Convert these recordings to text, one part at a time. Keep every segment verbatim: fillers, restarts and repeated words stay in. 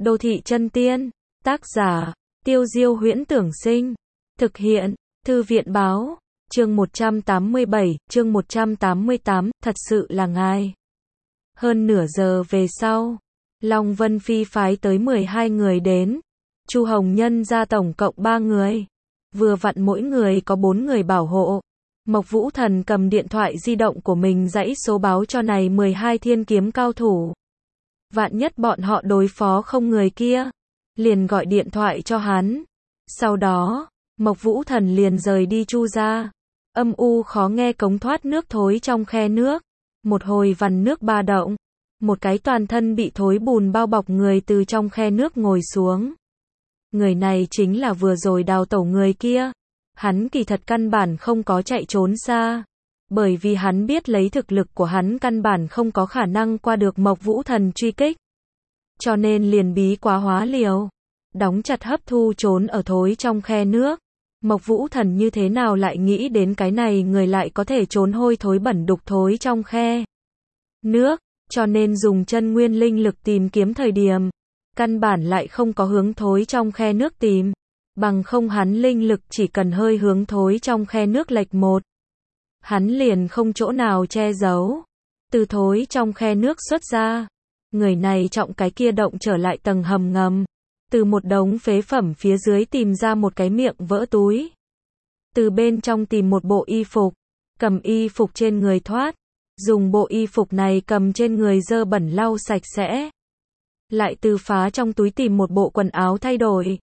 Đô thị chân tiên. Tác giả, Tiêu Diêu Huyễn Tưởng Sinh. Thực hiện, Thư viện báo. Chương một trăm tám mươi bảy, chương một trăm tám mươi tám, thật sự là ngài. Hơn nửa giờ về sau, Long Vân Phi phái tới mười hai người đến. Chu Hồng Nhân ra tổng cộng ba người. Vừa vặn mỗi người có bốn người bảo hộ. Mộc Vũ Thần cầm điện thoại di động của mình dãy số báo cho này mười hai thiên kiếm cao thủ. Vạn nhất bọn họ đối phó không người kia, liền gọi điện thoại cho hắn. Sau đó, Mộc Vũ Thần liền rời đi Chu ra. Âm u khó nghe cống thoát nước thối trong khe nước. Một hồi vằn nước ba động. Một cái toàn thân bị thối bùn bao bọc người từ trong khe nước ngồi xuống. Người này chính là vừa rồi đào tẩu người kia. Hắn kỳ thật căn bản không có chạy trốn xa. Bởi vì hắn biết lấy thực lực của hắn căn bản không có khả năng qua được Mộc Vũ Thần truy kích. Cho nên liền bí quá hóa liều. Đóng chặt hấp thu trốn ở thối trong khe nước. Mộc Vũ Thần như thế nào lại nghĩ đến cái này người lại có thể trốn hôi thối bẩn đục thối trong khe nước. Cho nên dùng chân nguyên linh lực tìm kiếm thời điểm. Căn bản lại không có hướng thối trong khe nước tìm. Bằng không hắn linh lực chỉ cần hơi hướng thối trong khe nước lệch một. Hắn liền không chỗ nào che giấu. Từ thối trong khe nước xuất ra. Người này trọng cái kia động trở lại tầng hầm ngầm. Từ một đống phế phẩm phía dưới tìm ra một cái miệng vỡ túi. Từ bên trong tìm một bộ y phục. Cầm y phục trên người thoát. Dùng bộ y phục này cầm trên người dơ bẩn lau sạch sẽ. Lại từ phá trong túi tìm một bộ quần áo thay đổi.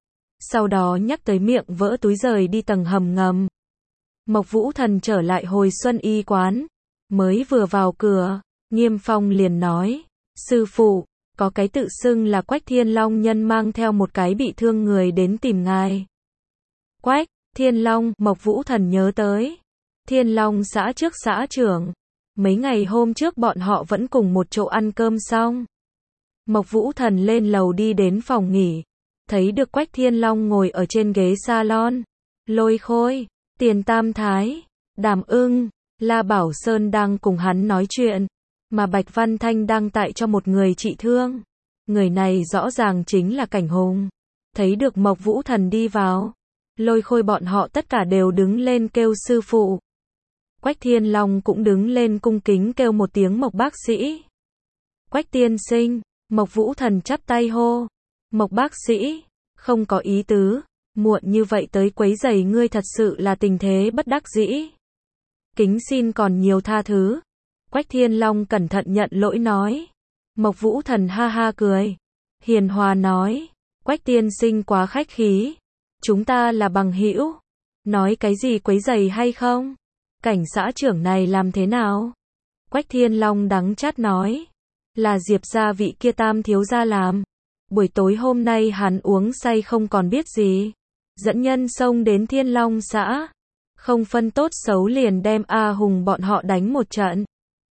Sau đó nhắc tới miệng vỡ túi rời đi tầng hầm ngầm. Mộc Vũ Thần trở lại hồi xuân y quán. Mới vừa vào cửa, Nghiêm Phong liền nói. Sư phụ, có cái tự xưng là Quách Thiên Long nhân mang theo một cái bị thương người đến tìm ngài. Quách Thiên Long, Mộc Vũ Thần nhớ tới. Thiên Long xã trước xã trưởng. Mấy ngày hôm trước bọn họ vẫn cùng một chỗ ăn cơm xong. Mộc Vũ Thần lên lầu đi đến phòng nghỉ. Thấy được Quách Thiên Long ngồi ở trên ghế salon. Lôi Khôi, Tiền Tam Thái, Đàm Ưng, La Bảo Sơn đang cùng hắn nói chuyện. Mà Bạch Văn Thanh đang tại cho một người trị thương. Người này rõ ràng chính là Cảnh Hùng. Thấy được Mộc Vũ Thần đi vào. Lôi Khôi bọn họ tất cả đều đứng lên kêu sư phụ. Quách Thiên Long cũng đứng lên cung kính kêu một tiếng Mộc bác sĩ. Quách tiên sinh, Mộc Vũ Thần chắp tay hô. Mộc bác sĩ, không có ý tứ, muộn như vậy tới quấy rầy ngươi thật sự là tình thế bất đắc dĩ. Kính xin còn nhiều tha thứ. Quách Thiên Long cẩn thận nhận lỗi nói. Mộc Vũ Thần ha ha cười. Hiền hòa nói. Quách tiên sinh quá khách khí. Chúng ta là bằng hữu. Nói cái gì quấy rầy hay không? Cảnh xã trưởng này làm thế nào? Quách Thiên Long đắng chát nói. Là Diệp gia vị kia Tam thiếu gia làm. Buổi tối hôm nay hắn uống say không còn biết gì. Dẫn nhân xông đến Thiên Long xã. Không phân tốt xấu liền đem A Hùng bọn họ đánh một trận.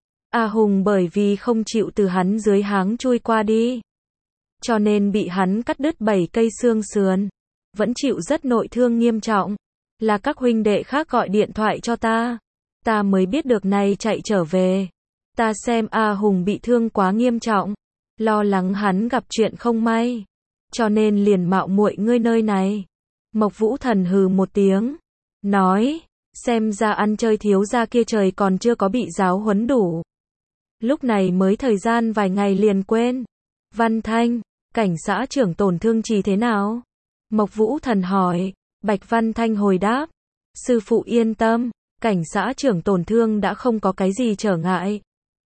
A Hùng bởi vì không chịu từ hắn dưới háng chui qua đi. Cho nên bị hắn cắt đứt bảy cây xương sườn. Vẫn chịu rất nội thương nghiêm trọng. Là các huynh đệ khác gọi điện thoại cho ta. Ta mới biết được này chạy trở về. Ta xem A Hùng bị thương quá nghiêm trọng. Lo lắng hắn gặp chuyện không may. Cho nên liền mạo muội ngươi nơi này. Mộc Vũ Thần hừ một tiếng. Nói. Xem ra ăn chơi thiếu gia kia trời còn chưa có bị giáo huấn đủ. Lúc này mới thời gian vài ngày liền quên. Văn Thanh, cảnh xã trưởng tổn thương trì thế nào? Mộc Vũ Thần hỏi. Bạch Văn Thanh hồi đáp. Sư phụ yên tâm, cảnh xã trưởng tổn thương đã không có cái gì trở ngại.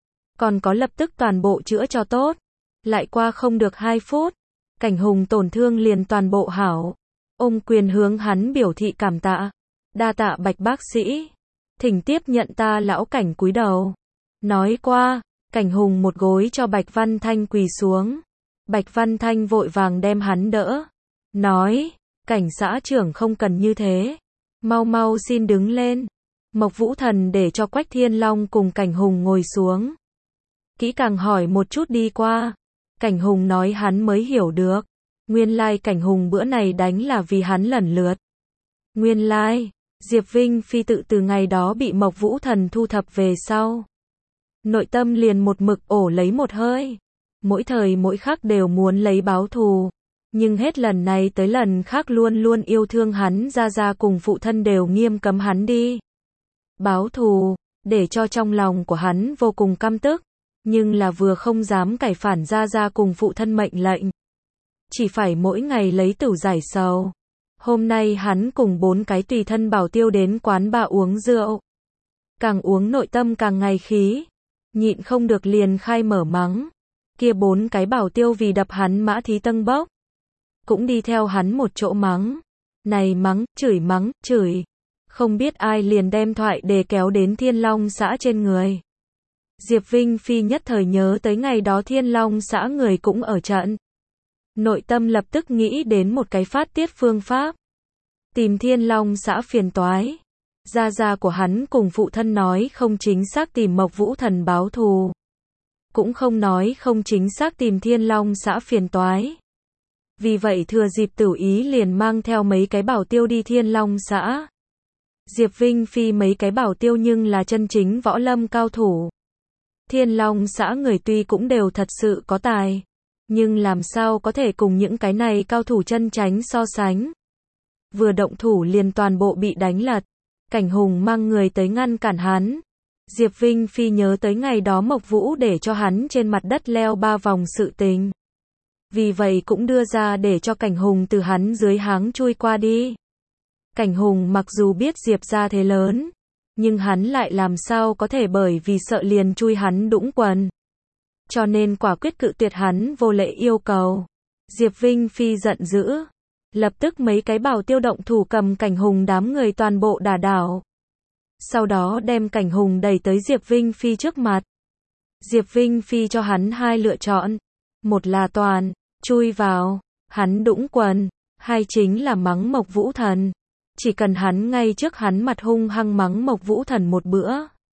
Còn có lập tức toàn bộ chữa cho tốt. Lại qua không được hai phút. Cảnh Hùng tổn thương liền toàn bộ hảo. Ôm quyền hướng hắn biểu thị cảm tạ. Đa tạ Bạch bác sĩ. Thỉnh tiếp nhận ta lão cảnh cúi đầu. Nói qua, Cảnh Hùng một gối cho Bạch Văn Thanh quỳ xuống. Bạch Văn Thanh vội vàng đem hắn đỡ. Nói, cảnh xã trưởng không cần như thế. Mau mau xin đứng lên. Mộc Vũ Thần để cho Quách Thiên Long cùng Cảnh Hùng ngồi xuống. Kỹ càng hỏi một chút đi qua. Cảnh Hùng nói hắn mới hiểu được. Nguyên lai Cảnh Hùng bữa này đánh là vì hắn lần lượt. Nguyên lai, Diệp Vinh Phi tự từ ngày đó bị Mộc Vũ Thần thu thập về sau. Nội tâm liền một mực ổ lấy một hơi. mỗi thời mỗi khắc đều muốn lấy báo thù. Nhưng hết lần này tới lần khác luôn luôn yêu thương hắn, Gia Gia cùng phụ thân đều nghiêm cấm hắn đi báo thù, để cho trong lòng của hắn vô cùng căm tức, nhưng là vừa không dám cải phản Gia Gia cùng phụ thân mệnh lệnh. Chỉ phải mỗi ngày lấy tửu giải sầu. Hôm nay hắn cùng bốn cái tùy thân bảo tiêu đến quán bar uống rượu. Càng uống nội tâm càng ngày khí, nhịn không được liền khai mở mắng. Kia bốn cái bảo tiêu vì đập hắn mã thí tân bốc, cũng đi theo hắn một chỗ mắng. Này mắng, chửi mắng, chửi. Không biết ai liền đem thoại đề kéo đến Thiên Long xã trên người. Diệp Vinh Phi nhất thời nhớ tới ngày đó Thiên Long xã người cũng ở trận. Nội tâm lập tức nghĩ đến một cái phát tiết phương pháp. Tìm Thiên Long xã phiền toái. Gia gia của hắn cùng phụ thân nói không chính xác tìm Mộc Vũ Thần báo thù. Cũng không nói không chính xác tìm Thiên Long xã phiền toái. Vì vậy thừa dịp Tửu Ý liền mang theo mấy cái bảo tiêu đi Thiên Long xã. Diệp Vinh Phi mấy cái bảo tiêu nhưng là chân chính võ lâm cao thủ. Thiên Long xã người tuy cũng đều thật sự có tài, nhưng làm sao có thể cùng những cái này cao thủ chân chánh so sánh. Vừa động thủ liền toàn bộ bị đánh lật. Cảnh Hùng mang người tới ngăn cản hắn. Diệp Vinh Phi nhớ tới ngày đó Mộc Vũ để cho hắn trên mặt đất leo ba vòng sự tình. Vì vậy cũng đưa ra để cho Cảnh Hùng từ hắn dưới háng chui qua đi. Cảnh Hùng mặc dù biết Diệp gia thế lớn, nhưng hắn lại làm sao có thể bởi vì sợ liền chui hắn đũng quần. Cho nên quả quyết cự tuyệt hắn vô lễ yêu cầu. Diệp Vinh Phi giận dữ. Lập tức mấy cái bảo tiêu động thủ cầm Cảnh Hùng đám người toàn bộ đả đảo. Sau đó đem Cảnh Hùng đẩy tới Diệp Vinh Phi trước mặt. Diệp Vinh Phi cho hắn hai lựa chọn. Một là toàn, chui vào, hắn đũng quần. Hai chính là mắng Mộc Vũ Thần. Chỉ cần hắn ngay trước hắn mặt hung hăng mắng Mộc Vũ Thần một bữa,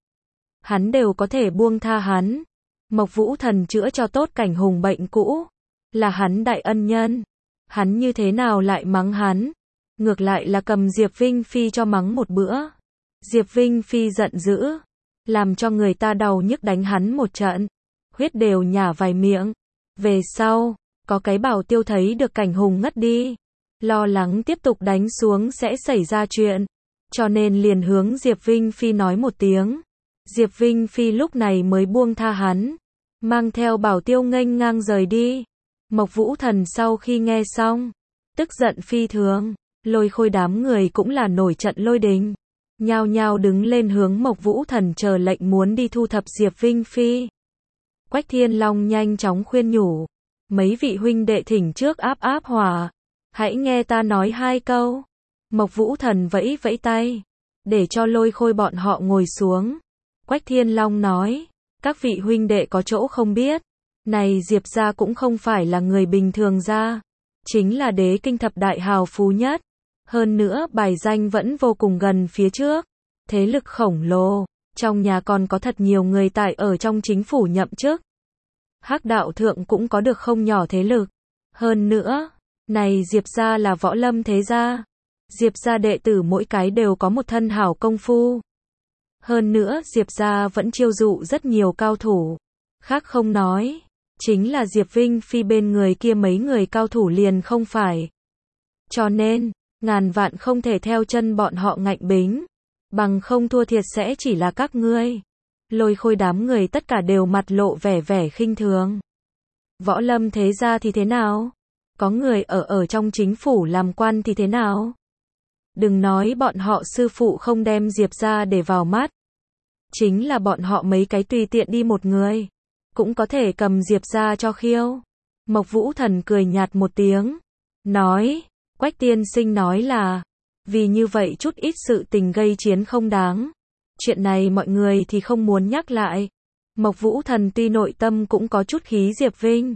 hắn đều có thể buông tha hắn. Mộc Vũ Thần chữa cho tốt Cảnh Hùng bệnh cũ, là hắn đại ân nhân. Hắn như thế nào lại mắng hắn? Ngược lại là cầm Diệp Vinh Phi cho mắng một bữa. Diệp Vinh Phi giận dữ, làm cho người ta đau nhức đánh hắn một trận, huyết đều nhả vài miệng. Về sau, có cái bảo tiêu thấy được Cảnh Hùng ngất đi, lo lắng tiếp tục đánh xuống sẽ xảy ra chuyện, cho nên liền hướng Diệp Vinh Phi nói một tiếng. Diệp Vinh Phi lúc này mới buông tha hắn, mang theo bảo tiêu nghênh ngang rời đi. Mộc Vũ Thần sau khi nghe xong, tức giận phi thường, Lôi Khôi đám người cũng là nổi trận lôi đình, nhao nhao đứng lên hướng Mộc Vũ Thần chờ lệnh muốn đi thu thập Diệp Vinh Phi. Quách Thiên Long nhanh chóng khuyên nhủ, mấy vị huynh đệ thỉnh trước áp áp hỏa, hãy nghe ta nói hai câu. Mộc Vũ Thần vẫy vẫy tay, để cho Lôi Khôi bọn họ ngồi xuống. Quách Thiên Long nói, các vị huynh đệ có chỗ không biết, này Diệp gia cũng không phải là người bình thường gia, chính là đế kinh thập đại hào phú nhất, hơn nữa bài danh vẫn vô cùng gần phía trước, thế lực khổng lồ, trong nhà còn có thật nhiều người tại ở trong chính phủ nhậm chức. Hắc đạo thượng cũng có được không nhỏ thế lực, hơn nữa, này Diệp gia là võ lâm thế gia, Diệp gia đệ tử mỗi cái đều có một thân hảo công phu. Hơn nữa Diệp gia vẫn chiêu dụ rất nhiều cao thủ, khác không nói, chính là Diệp Vinh Phi bên người kia mấy người cao thủ liền không phải. Cho nên, ngàn vạn không thể theo chân bọn họ ngạnh bính, bằng không thua thiệt sẽ chỉ là các ngươi. Lôi Khôi đám người tất cả đều mặt lộ vẻ vẻ khinh thường. Võ lâm thế gia thì thế nào? Có người ở ở trong chính phủ làm quan thì thế nào? Đừng nói bọn họ sư phụ không đem Diệp gia để vào mắt. Chính là bọn họ mấy cái tùy tiện đi một người, cũng có thể cầm Diệp gia cho khiêu. Mộc Vũ Thần cười nhạt một tiếng, nói, Quách tiên sinh nói là, vì như vậy chút ít sự tình gây chiến không đáng. Chuyện này mọi người thì không muốn nhắc lại. Mộc Vũ Thần tuy nội tâm cũng có chút khí Diệp Vinh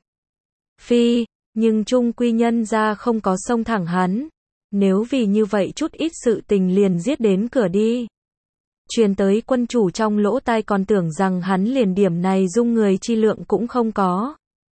Phi, nhưng chung quy nhân ra không có xông thẳng hắn. Nếu vì như vậy chút ít sự tình liền giết đến cửa đi, truyền tới quân chủ trong lỗ tai còn tưởng rằng hắn liền điểm này dung người chi lượng cũng không có.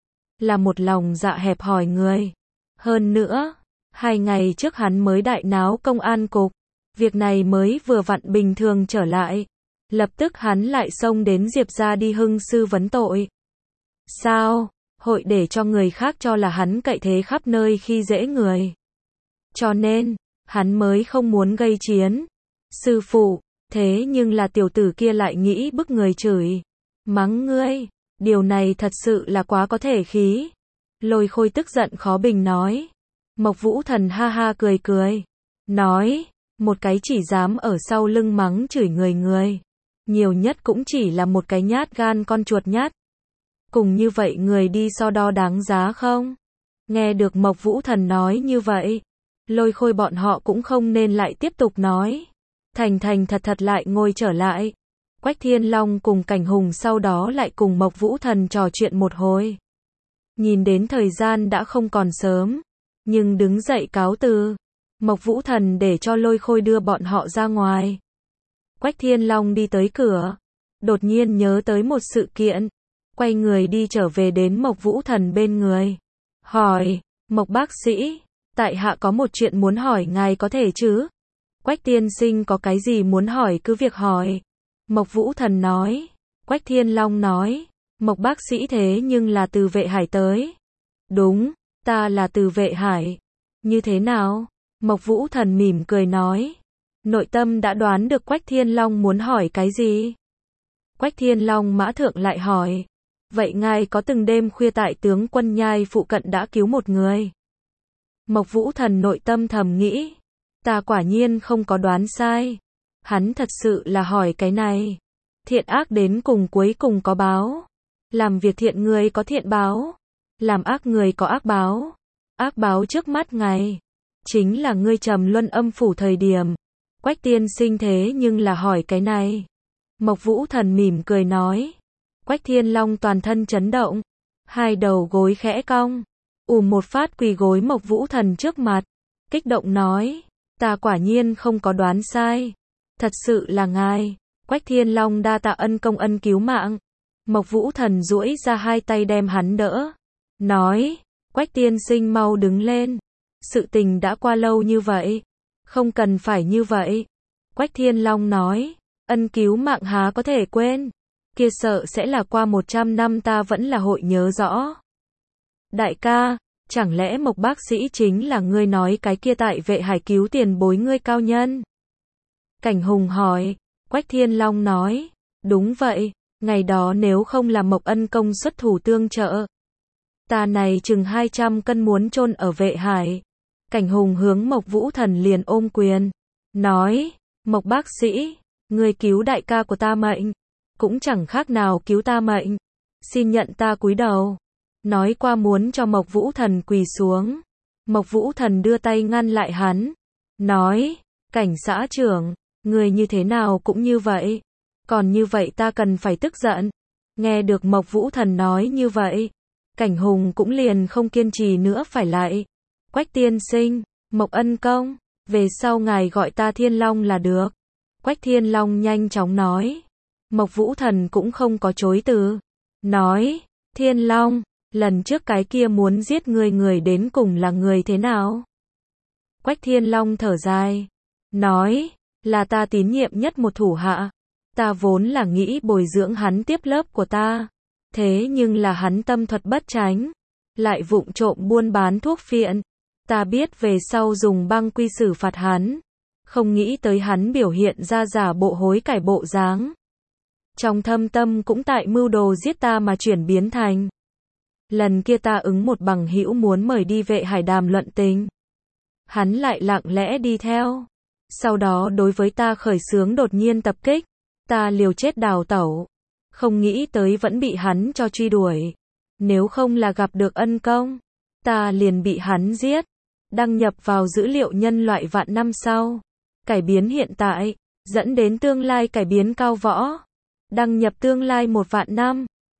Là một lòng dạ hẹp hòi người. Hơn nữa, hai ngày trước hắn mới đại náo công an cục, việc này mới vừa vặn bình thường trở lại. Lập tức hắn lại xông đến Diệp gia đi hưng sư vấn tội. Sao? hội để cho người khác cho là hắn cậy thế khắp nơi khi dễ người. Cho nên, hắn mới không muốn gây chiến. Sư phụ, thế nhưng là tiểu tử kia lại nghĩ bức người chửi. Mắng ngươi, điều này thật sự là quá có thể khí. Lôi Khôi tức giận khó bình nói. Mộc Vũ Thần ha ha cười cười. Nói, một cái chỉ dám ở sau lưng mắng chửi người người. Nhiều nhất cũng chỉ là một cái nhát gan con chuột nhát. Cùng như vậy người đi so đo đáng giá không? Nghe được Mộc Vũ Thần nói như vậy, Lôi Khôi bọn họ cũng không nên lại tiếp tục nói. Thành thành thật thật lại ngồi trở lại. Quách Thiên Long cùng Cảnh Hùng sau đó lại cùng Mộc Vũ Thần trò chuyện một hồi. Nhìn đến thời gian đã không còn sớm, nhưng đứng dậy cáo từ. Mộc Vũ Thần để cho Lôi Khôi đưa bọn họ ra ngoài. Quách Thiên Long đi tới cửa, đột nhiên nhớ tới một sự kiện, quay người đi trở về đến Mộc Vũ Thần bên người. Hỏi, Mộc bác sĩ, tại hạ có một chuyện muốn hỏi ngài có thể chứ? Quách tiên sinh có cái gì muốn hỏi cứ việc hỏi. Mộc Vũ Thần nói. Quách Thiên Long nói, Mộc bác sĩ thế nhưng là từ Vệ Hải tới. Đúng, ta là từ Vệ Hải. Như thế nào? Mộc Vũ Thần mỉm cười nói. Nội tâm đã đoán được Quách Thiên Long muốn hỏi cái gì. Quách Thiên Long mã thượng lại hỏi. Vậy ngài có từng đêm khuya tại tướng quân nhai phụ cận đã cứu một người? Mộc Vũ Thần nội tâm thầm nghĩ. Ta quả nhiên không có đoán sai. Hắn thật sự là hỏi cái này. Thiện ác đến cùng cuối cùng có báo. Làm việc thiện người có thiện báo. Làm ác người có ác báo. Ác báo trước mắt ngài. Chính là ngươi trầm luân âm phủ thời điểm. Quách tiên sinh thế nhưng là hỏi cái này. Mộc Vũ Thần mỉm cười nói. Quách Thiên Long toàn thân chấn động. Hai đầu gối khẽ cong. ùm một phát quỳ gối Mộc Vũ Thần trước mặt. Kích động nói. Ta quả nhiên không có đoán sai. Thật sự là ngài. Quách Thiên Long đa tạ ân công ân cứu mạng. Mộc Vũ Thần duỗi ra hai tay đem hắn đỡ. Nói. Quách tiên sinh mau đứng lên. Sự tình đã qua lâu như vậy. Không cần phải như vậy. Quách Thiên Long nói. Ân cứu mạng há có thể quên. Kia sợ sẽ là qua một trăm năm ta vẫn là hội nhớ rõ. Đại ca, chẳng lẽ Mộc bác sĩ chính là ngươi nói cái kia tại Vệ Hải cứu tiền bối ngươi cao nhân? Cảnh Hùng hỏi. Quách Thiên Long nói. Đúng vậy, ngày đó nếu không là Mộc ân công xuất thủ tương trợ. Ta này chừng hai trăm cân muốn chôn ở Vệ Hải. Cảnh Hùng hướng Mộc Vũ Thần liền ôm quyền. Nói. Mộc bác sĩ, ngươi cứu đại ca của ta mệnh. Cũng chẳng khác nào cứu ta mệnh. Xin nhận ta cúi đầu. Nói qua muốn cho Mộc Vũ Thần quỳ xuống. Mộc Vũ Thần đưa tay ngăn lại hắn. Nói. Cảnh xã trưởng, người như thế nào cũng như vậy. Còn như vậy ta cần phải tức giận. Nghe được Mộc Vũ Thần nói như vậy. Cảnh Hùng cũng liền không kiên trì nữa phải lại. Quách tiên sinh, Mộc ân công, về sau ngài gọi ta Thiên Long là được. Quách Thiên Long nhanh chóng nói. Mộc Vũ Thần cũng không có chối từ. Nói. Thiên Long, lần trước cái kia muốn giết người người đến cùng là người thế nào? Quách Thiên Long thở dài. Nói. Là ta tín nhiệm nhất một thủ hạ. Ta vốn là nghĩ bồi dưỡng hắn tiếp lớp của ta. Thế nhưng là hắn tâm thuật bất tránh. Lại vụng trộm buôn bán thuốc phiện. Ta biết về sau dùng băng quy xử phạt hắn. Không nghĩ tới hắn biểu hiện ra giả bộ hối cải bộ dáng. Trong thâm tâm cũng tại mưu đồ giết ta mà chuyển biến thành. Lần kia ta ứng một bằng hữu muốn mời đi Vệ Hải đàm luận tình. Hắn lại lặng lẽ đi theo. Sau đó đối với ta khởi xướng đột nhiên tập kích. Ta liều chết đào tẩu. Không nghĩ tới vẫn bị hắn cho truy đuổi. Nếu không là gặp được ân công, ta liền bị hắn giết. Đăng nhập vào dữ liệu nhân loại vạn năm sau. Cải biến hiện tại, dẫn đến tương lai cải biến cao võ. Đăng nhập tương lai một vạn năm.